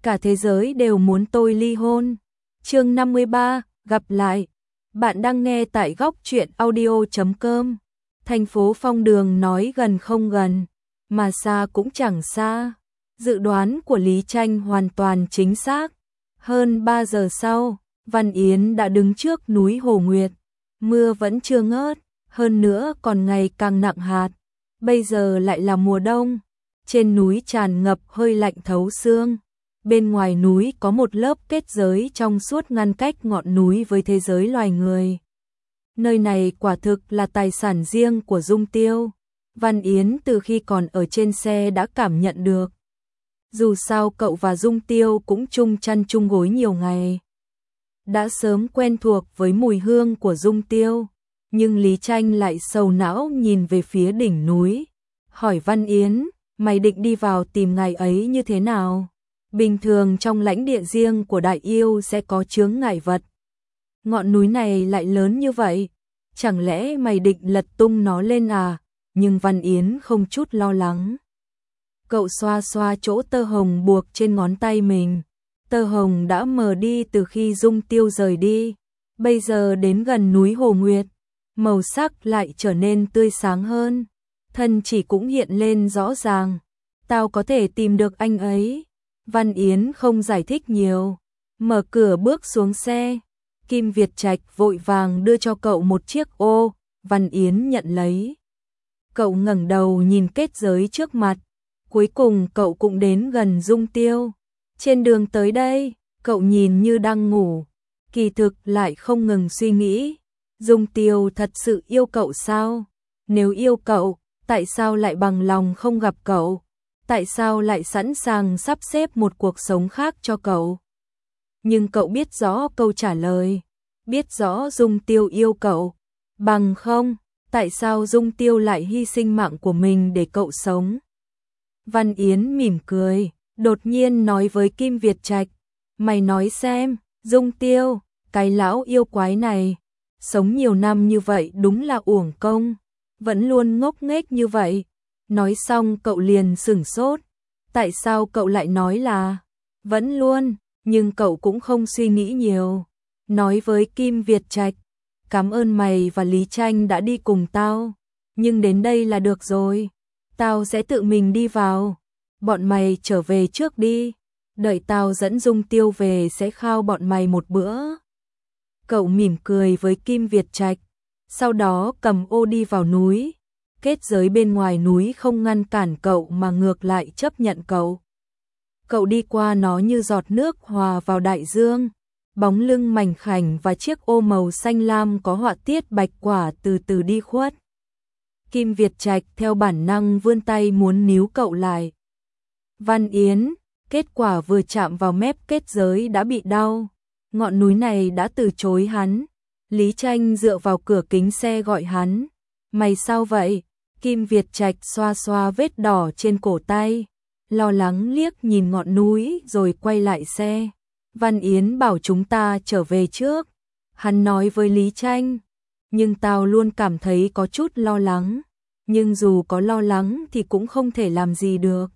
cả thế giới đều muốn tôi ly hôn. Chương 53, gặp lại. Bạn đang nghe tại góc truyện audio.com. Thành phố Phong Đường nói gần không gần, mà xa cũng chẳng xa. Dự đoán của Lý Tranh hoàn toàn chính xác. Hơn 3 giờ sau, Văn Yến đã đứng trước núi Hồ Nguyệt. Mưa vẫn chưa ngớt, hơn nữa còn ngày càng nặng hạt. Bây giờ lại là mùa đông. Trên núi tràn ngập hơi lạnh thấu xương. Bên ngoài núi có một lớp kết giới trong suốt ngăn cách ngọn núi với thế giới loài người. Nơi này quả thực là tài sản riêng của Dung Tiêu. Văn Yến từ khi còn ở trên xe đã cảm nhận được. Dù sao cậu và Dung Tiêu cũng chung chăn chung gối nhiều ngày. Đã sớm quen thuộc với mùi hương của Dung Tiêu. Nhưng Lý Tranh lại sầu não nhìn về phía đỉnh núi. Hỏi Văn Yến, mày định đi vào tìm ngày ấy như thế nào? Bình thường trong lãnh địa riêng của đại yêu sẽ có chướng ngại vật. Ngọn núi này lại lớn như vậy. Chẳng lẽ mày định lật tung nó lên à? Nhưng Văn Yến không chút lo lắng. Cậu xoa xoa chỗ tơ hồng buộc trên ngón tay mình. Tơ hồng đã mờ đi từ khi Dung Tiêu rời đi. Bây giờ đến gần núi Hồ Nguyệt, màu sắc lại trở nên tươi sáng hơn. Thân chỉ cũng hiện lên rõ ràng. Tao có thể tìm được anh ấy. Văn Yến không giải thích nhiều. Mở cửa bước xuống xe. Kim Việt Trạch vội vàng đưa cho cậu một chiếc ô. Văn Yến nhận lấy. Cậu ngẩng đầu nhìn kết giới trước mặt. Cuối cùng cậu cũng đến gần Dung Tiêu. Trên đường tới đây, cậu nhìn như đang ngủ. Kỳ thực lại không ngừng suy nghĩ. Dung Tiêu thật sự yêu cậu sao? Nếu yêu cậu, tại sao lại bằng lòng không gặp cậu? Tại sao lại sẵn sàng sắp xếp một cuộc sống khác cho cậu? Nhưng cậu biết rõ câu trả lời. Biết rõ Dung Tiêu yêu cậu. Bằng không, tại sao Dung Tiêu lại hy sinh mạng của mình để cậu sống? Văn Yến mỉm cười, đột nhiên nói với Kim Việt Trạch. Mày nói xem, Dung Tiêu, cái lão yêu quái này, sống nhiều năm như vậy đúng là uổng công. Vẫn luôn ngốc nghếch như vậy. Nói xong cậu liền sửng sốt. Tại sao cậu lại nói là vẫn luôn, nhưng cậu cũng không suy nghĩ nhiều. Nói với Kim Việt Trạch, cảm ơn mày và Lý Tranh đã đi cùng tao. Nhưng đến đây là được rồi. Tao sẽ tự mình đi vào. Bọn mày trở về trước đi. Đợi tao dẫn Dung Tiêu về sẽ khao bọn mày một bữa. Cậu mỉm cười với Kim Việt Trạch. Sau đó cầm ô đi vào núi. Kết giới bên ngoài núi không ngăn cản cậu mà ngược lại chấp nhận cậu. Cậu đi qua nó như giọt nước hòa vào đại dương. Bóng lưng mảnh khảnh và chiếc ô màu xanh lam có họa tiết bạch quả từ từ đi khuất. Kim Việt Trạch theo bản năng vươn tay muốn níu cậu lại. Văn Yến, kết quả vừa chạm vào mép kết giới đã bị đau. Ngọn núi này đã từ chối hắn. Lý Tranh dựa vào cửa kính xe gọi hắn. Mày sao vậy? Kim Việt Trạch xoa xoa vết đỏ trên cổ tay. Lo lắng liếc nhìn ngọn núi rồi quay lại xe. Văn Yến bảo chúng ta trở về trước. Hắn nói với Lý Tranh. Nhưng tao luôn cảm thấy có chút lo lắng. Nhưng dù có lo lắng thì cũng không thể làm gì được.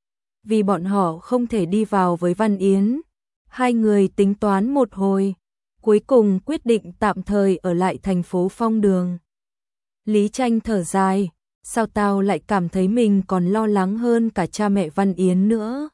Vì bọn họ không thể đi vào với Văn Yến. Hai người tính toán một hồi. Cuối cùng quyết định tạm thời ở lại thành phố Phong Đường. Lý Tranh thở dài. Sao tao lại cảm thấy mình còn lo lắng hơn cả cha mẹ Văn Yến nữa?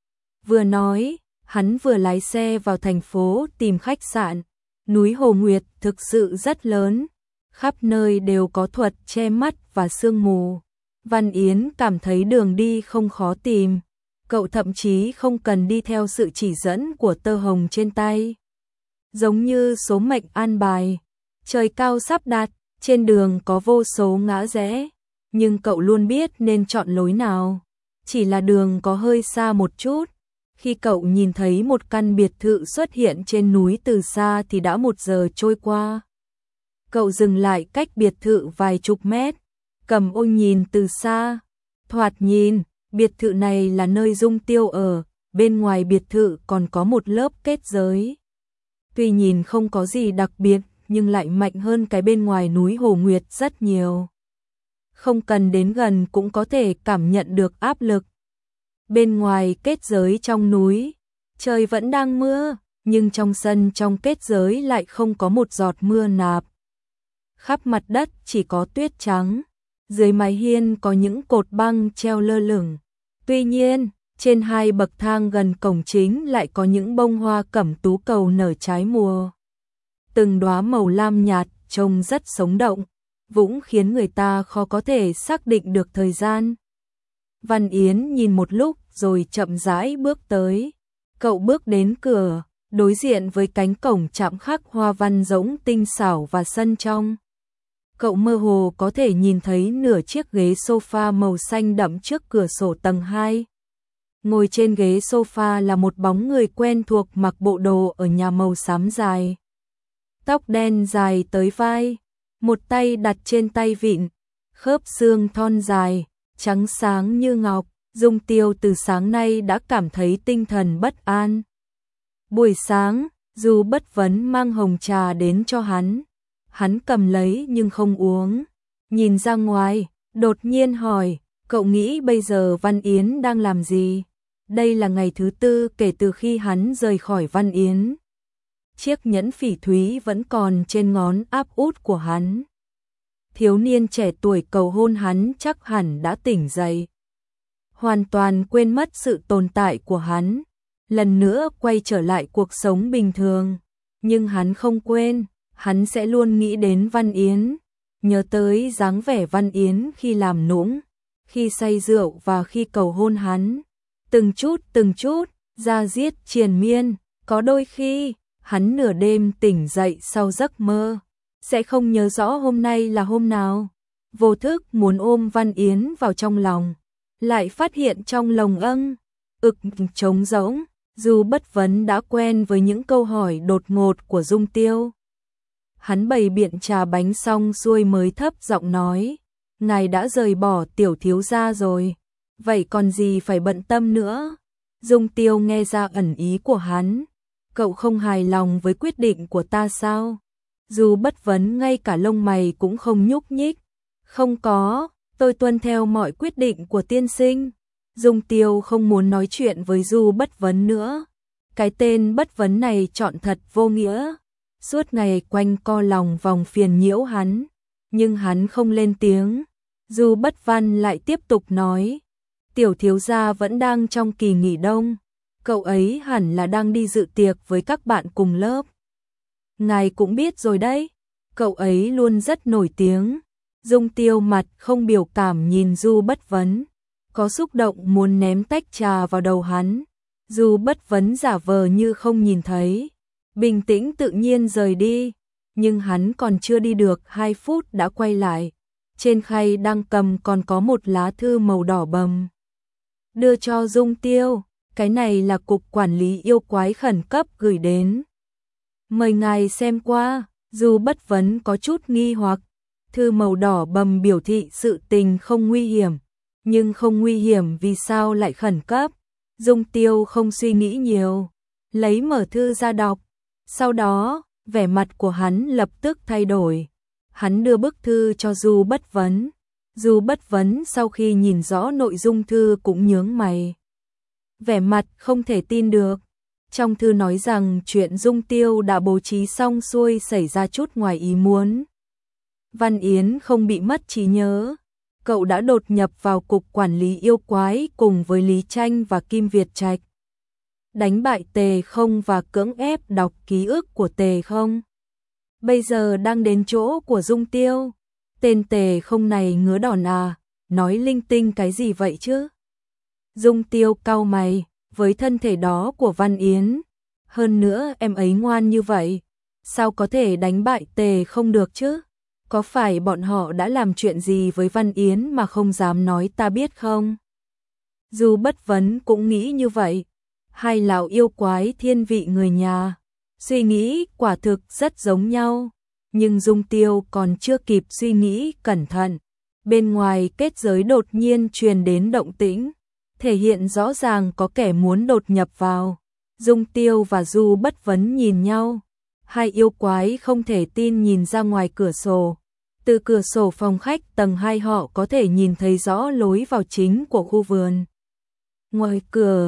Vừa nói, hắn vừa lái xe vào thành phố tìm khách sạn. Núi Hồ Nguyệt thực sự rất lớn. Khắp nơi đều có thuật che mắt và sương mù. Văn Yến cảm thấy đường đi không khó tìm. Cậu thậm chí không cần đi theo sự chỉ dẫn của tơ hồng trên tay. Giống như số mệnh an bài. Trời cao sắp đặt, trên đường có vô số ngã rẽ. Nhưng cậu luôn biết nên chọn lối nào. Chỉ là đường có hơi xa một chút. Khi cậu nhìn thấy một căn biệt thự xuất hiện trên núi từ xa thì đã 1 giờ trôi qua. Cậu dừng lại cách biệt thự vài chục mét. Cầm ô nhìn từ xa. Thoạt nhìn, biệt thự này là nơi Dung Tiêu ở. Bên ngoài biệt thự còn có một lớp kết giới. Tuy nhìn không có gì đặc biệt, nhưng lại mạnh hơn cái bên ngoài núi Hồ Nguyệt rất nhiều. Không cần đến gần cũng có thể cảm nhận được áp lực. Bên ngoài kết giới trong núi, Trời vẫn đang mưa, nhưng trong sân trong kết giới lại không có một giọt mưa nạp. Khắp mặt đất chỉ có tuyết trắng, dưới mái hiên có những cột băng treo lơ lửng. Tuy nhiên, trên hai bậc thang gần cổng chính lại có những bông hoa cẩm tú cầu nở trái mùa. Từng đóa màu lam nhạt trông rất sống động, cũng khiến người ta khó có thể xác định được thời gian. Văn Yến nhìn một lúc rồi chậm rãi bước tới. Cậu bước đến cửa, đối diện với cánh cổng chạm khắc hoa văn rỗng tinh xảo và sân trong. Cậu mơ hồ có thể nhìn thấy nửa chiếc ghế sofa màu xanh đậm trước cửa sổ tầng 2. Ngồi trên ghế sofa là một bóng người quen thuộc mặc bộ đồ ở nhà màu xám dài. Tóc đen dài tới vai, một tay đặt trên tay vịn, khớp xương thon dài, trắng sáng như ngọc. Dung Tiêu từ sáng nay đã cảm thấy tinh thần bất an. Buổi sáng, Du Bất Vấn mang hồng trà đến cho hắn. Hắn cầm lấy nhưng không uống. Nhìn ra ngoài, đột nhiên hỏi, cậu nghĩ bây giờ Văn Yến đang làm gì? Đây là ngày thứ 4 kể từ khi hắn rời khỏi Văn Yến. Chiếc nhẫn phỉ thúy vẫn còn trên ngón áp út của hắn. Thiếu niên trẻ tuổi cầu hôn hắn chắc hẳn đã tỉnh dậy. Hoàn toàn quên mất sự tồn tại của hắn. Lần nữa quay trở lại cuộc sống bình thường. Nhưng hắn không quên, hắn sẽ luôn nghĩ đến Văn Yến. Nhớ tới dáng vẻ Văn Yến khi làm nũng, khi say rượu và khi cầu hôn hắn. Từng chút, da diết triền miên. Có đôi khi, hắn nửa đêm tỉnh dậy sau giấc mơ, sẽ không nhớ rõ hôm nay là hôm nào. Vô thức muốn ôm Văn Yến vào trong lòng, lại phát hiện trong lồng trống rỗng. Du Bất Vấn đã quen với những câu hỏi đột ngột của Dung Tiêu. Hắn bày biện trà bánh xong xuôi mới thấp giọng nói, ngài đã rời bỏ tiểu thiếu gia rồi, vậy còn gì phải bận tâm nữa. Dung Tiêu nghe ra ẩn ý của hắn, cậu không hài lòng với quyết định của ta sao? Du Bất Vấn ngay cả lông mày cũng không nhúc nhích. Không có, tôi tuân theo mọi quyết định của tiên sinh. Dung Tiêu không muốn nói chuyện với Du Bất Vấn nữa. Cái tên Bất Vấn này chọn thật vô nghĩa. Suốt ngày quanh co lòng vòng phiền nhiễu hắn. Nhưng hắn không lên tiếng. Du Bất Văn lại tiếp tục nói. Tiểu thiếu gia vẫn đang trong kỳ nghỉ đông. Cậu ấy hẳn là đang đi dự tiệc với các bạn cùng lớp. Ngài cũng biết rồi đấy. Cậu ấy luôn rất nổi tiếng. Dung Tiêu mặt không biểu cảm nhìn Du Bất Vấn. Có xúc động muốn ném tách trà vào đầu hắn. Du Bất Vấn giả vờ như không nhìn thấy, bình tĩnh tự nhiên rời đi. Nhưng hắn còn chưa đi được 2 phút đã quay lại. Trên khay đang cầm còn có một lá thư màu đỏ bầm. Đưa cho Dung Tiêu, cái này là cục quản lý yêu quái khẩn cấp gửi đến. Mời ngài xem qua. Du Bất Vấn có chút nghi hoặc. Thư màu đỏ bầm biểu thị sự tình không nguy hiểm. Nhưng không nguy hiểm vì sao lại khẩn cấp? Dung Tiêu không suy nghĩ nhiều, lấy mở thư ra đọc. Sau đó, vẻ mặt của hắn lập tức thay đổi. Hắn đưa bức thư cho Du Bất Vấn. Du Bất Vấn sau khi nhìn rõ nội dung thư cũng nhướng mày. Vẻ mặt không thể tin được. Trong thư nói rằng chuyện Dung Tiêu đã bố trí xong xuôi xảy ra chút ngoài ý muốn. Văn Yến không bị mất trí nhớ. Cậu đã đột nhập vào cục quản lý yêu quái cùng với Lý Tranh và Kim Việt Trạch. Đánh bại Tề Không và cưỡng ép đọc ký ức của Tề Không. Bây giờ đang đến chỗ của Dung Tiêu. Tên Tề Không này ngứa đòn à, nói linh tinh cái gì vậy chứ? Dung Tiêu cau mày, với thân thể đó của Văn Yến. Hơn nữa em ấy ngoan như vậy, sao có thể đánh bại Tề Không được chứ? Có phải bọn họ đã làm chuyện gì với Văn Yến mà không dám nói ta biết không? Du Bất Vấn cũng nghĩ như vậy. Hai lão yêu quái thiên vị người nhà. Suy nghĩ quả thực rất giống nhau. Nhưng Dung Tiêu còn chưa kịp suy nghĩ cẩn thận. Bên ngoài kết giới đột nhiên truyền đến động tĩnh. Thể hiện rõ ràng có kẻ muốn đột nhập vào. Dung Tiêu và Du Bất Vấn nhìn nhau. Hai yêu quái không thể tin nhìn ra ngoài cửa sổ. Từ cửa sổ phòng khách tầng 2 họ có thể nhìn thấy rõ lối vào chính của khu vườn. Ngoài cửa,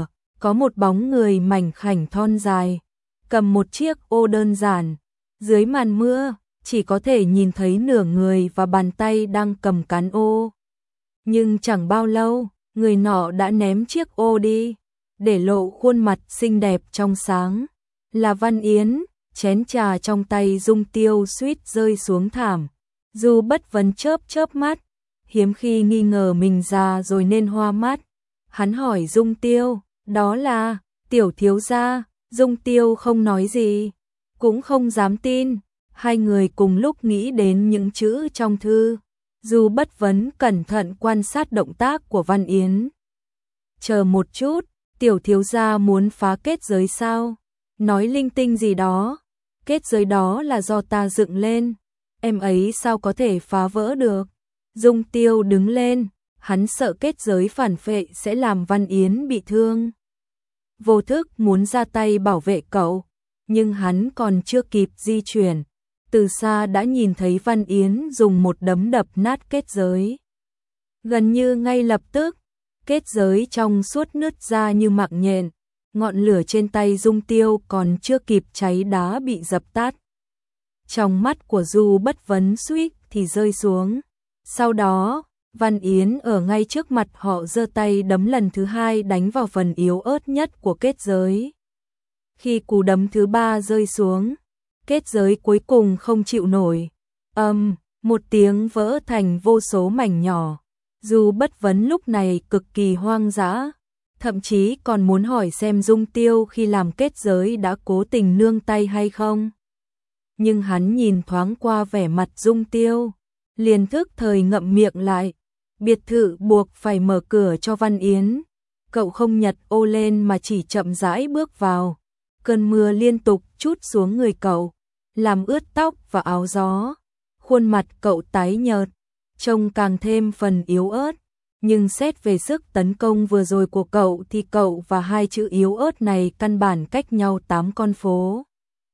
có một bóng người mảnh khảnh thon dài, cầm một chiếc ô đơn giản, dưới màn mưa, chỉ có thể nhìn thấy nửa người và bàn tay đang cầm cán ô. Nhưng chẳng bao lâu, người nọ đã ném chiếc ô đi, để lộ khuôn mặt xinh đẹp trong sáng. Là Văn Yến, chén trà trong tay Dung Tiêu suýt rơi xuống thảm. Du Bất Vấn chớp chớp mắt, hiếm khi nghi ngờ mình già rồi nên hoa mắt. Hắn hỏi Dung Tiêu, đó là Tiểu thiếu gia. Dung Tiêu không nói gì, cũng không dám tin. Hai người cùng lúc nghĩ đến những chữ trong thư. Du Bất Vấn cẩn thận quan sát động tác của Văn Yến. Chờ một chút, Tiểu thiếu gia muốn phá kết giới sao? Nói linh tinh gì đó. Kết giới đó là do ta dựng lên, em ấy sao có thể phá vỡ được? Dung Tiêu đứng lên, hắn sợ kết giới phản phệ sẽ làm Văn Yến bị thương. Vô thức muốn ra tay bảo vệ cậu, nhưng hắn còn chưa kịp di chuyển, từ xa đã nhìn thấy Văn Yến dùng một đấm đập nát kết giới. Gần như ngay lập tức, kết giới trong suốt nứt ra như mạng nhện, ngọn lửa trên tay Dung Tiêu còn chưa kịp cháy đã bị dập tắt. Trong mắt của Du Bất Vấn suýt thì rơi xuống. Sau đó, Văn Yến ở ngay trước mặt họ giơ tay đấm lần thứ hai đánh vào phần yếu ớt nhất của kết giới. Khi cú đấm thứ ba rơi xuống, kết giới cuối cùng không chịu nổi. Một tiếng vỡ thành vô số mảnh nhỏ. Du Bất Vấn lúc này cực kỳ hoang dã, thậm chí còn muốn hỏi xem Dung Tiêu khi làm kết giới đã cố tình nương tay hay không. Nhưng hắn nhìn thoáng qua vẻ mặt Dung Tiêu, liền thức thời ngậm miệng lại. Biệt thự buộc phải mở cửa cho Văn Yến. Cậu không nhặt ô lên mà chỉ chậm rãi bước vào. Cơn mưa liên tục trút xuống người cậu, làm ướt tóc và áo gió. Khuôn mặt cậu tái nhợt, trông càng thêm phần yếu ớt. Nhưng xét về sức tấn công vừa rồi của cậu thì cậu và hai chữ yếu ớt này căn bản cách nhau 8 con phố.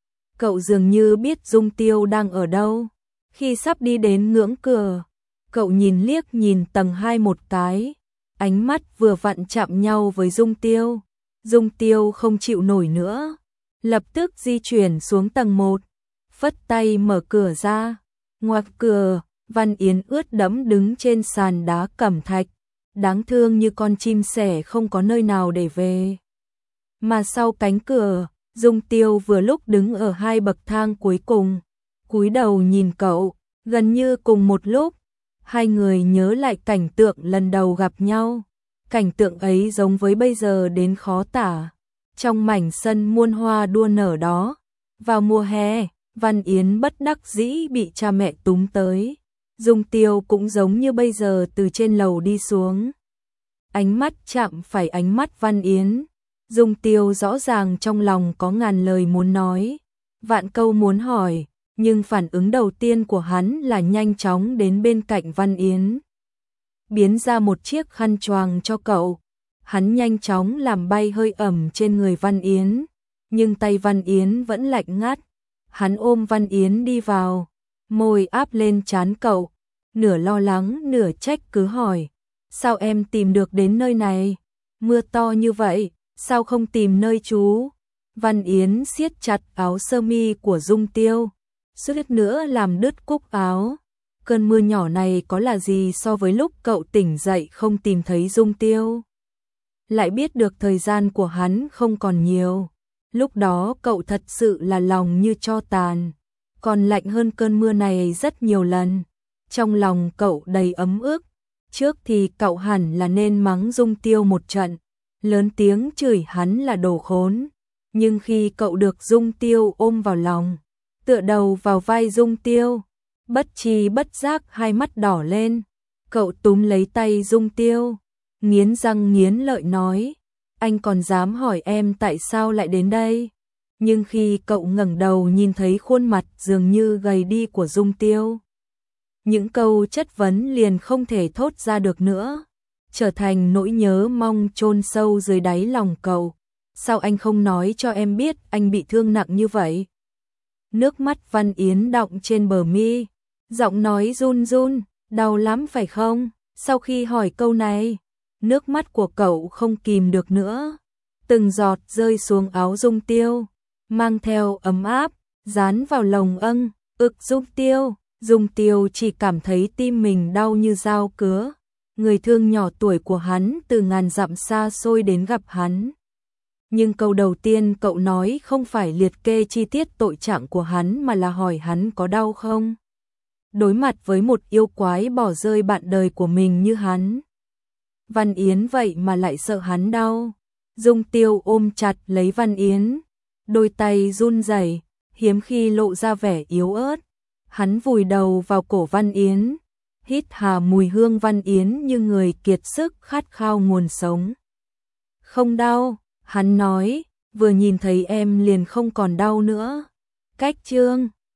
Cậu dường như biết Dung Tiêu đang ở đâu. Khi sắp đi đến ngưỡng cửa, cậu nhìn liếc nhìn tầng 2 một cái, ánh mắt vừa vặn chạm nhau với Dung Tiêu. Dung Tiêu không chịu nổi nữa, lập tức di chuyển xuống tầng 1, phất tay mở cửa ra. Ngoài cửa, Văn Yến ướt đẫm đứng trên sàn đá cẩm thạch, đáng thương như con chim sẻ không có nơi nào để về. Mà sau cánh cửa, Dung Tiêu vừa lúc đứng ở 2 bậc thang cuối cùng, cúi đầu nhìn cậu. Gần như cùng một lúc, hai người nhớ lại cảnh tượng lần đầu gặp nhau. Cảnh tượng ấy giống với bây giờ đến khó tả. Trong mảnh sân muôn hoa đua nở đó, vào mùa hè, Văn Yến bất đắc dĩ bị cha mẹ túm tới. Dung Tiêu cũng giống như bây giờ từ trên lầu đi xuống. Ánh mắt chạm phải ánh mắt Văn Yến. Dung Tiêu rõ ràng trong lòng có ngàn lời muốn nói, vạn câu muốn hỏi. Nhưng phản ứng đầu tiên của hắn là nhanh chóng đến bên cạnh Văn Yến, biến ra một chiếc khăn choàng cho cậu. Hắn nhanh chóng làm bay hơi ẩm trên người Văn Yến, nhưng tay Văn Yến vẫn lạnh ngắt. Hắn ôm Văn Yến đi vào, môi áp lên trán cậu, nửa lo lắng nửa trách cứ hỏi, sao em tìm được đến nơi này? Mưa to như vậy, sao không tìm nơi trú? Văn Yến siết chặt áo sơ mi của Dung Tiêu, suýt nữa làm đứt cúc áo. Cơn mưa nhỏ này có là gì so với lúc cậu tỉnh dậy không tìm thấy Dung Tiêu? Lại biết được thời gian của hắn không còn nhiều. Lúc đó cậu thật sự là lòng như tro tàn, còn lạnh hơn cơn mưa này rất nhiều lần. Trong lòng cậu đầy ấm ức. Trước thì cậu hẳn là nên mắng Dung Tiêu một trận, lớn tiếng chửi hắn là đồ khốn. Nhưng khi cậu được Dung Tiêu ôm vào lòng, tựa đầu vào vai Dung Tiêu, bất tri bất giác hai mắt đỏ lên. Cậu túm lấy tay Dung Tiêu, nghiến răng nghiến lợi nói, anh còn dám hỏi em tại sao lại đến đây? Nhưng khi cậu ngẩng đầu nhìn thấy khuôn mặt dường như gầy đi của Dung Tiêu, những câu chất vấn liền không thể thốt ra được nữa, trở thành nỗi nhớ mong chôn sâu dưới đáy lòng cậu. Sao anh không nói cho em biết anh bị thương nặng như vậy? Nước mắt Văn Yến đọng trên bờ mi, giọng nói run run, đau lắm phải không? Sau khi hỏi câu này, nước mắt của cậu không kìm được nữa, từng giọt rơi xuống áo Dung Tiêu, mang theo ấm áp, dán vào lồng Dung Tiêu chỉ cảm thấy tim mình đau như dao cứa. Người thương nhỏ tuổi của hắn từ ngàn dặm xa xôi đến gặp hắn. Nhưng câu đầu tiên cậu nói không phải liệt kê chi tiết tội trạng của hắn mà là hỏi hắn có đau không. Đối mặt với một yêu quái bỏ rơi bạn đời của mình như hắn, Văn Yến vậy mà lại sợ hắn đau. Dung Tiêu ôm chặt lấy Văn Yến, đôi tay run rẩy, hiếm khi lộ ra vẻ yếu ớt. Hắn vùi đầu vào cổ Văn Yến, hít hà mùi hương Văn Yến như người kiệt sức khát khao nguồn sống. Không đau, hắn nói, vừa nhìn thấy em liền không còn đau nữa. Cách chương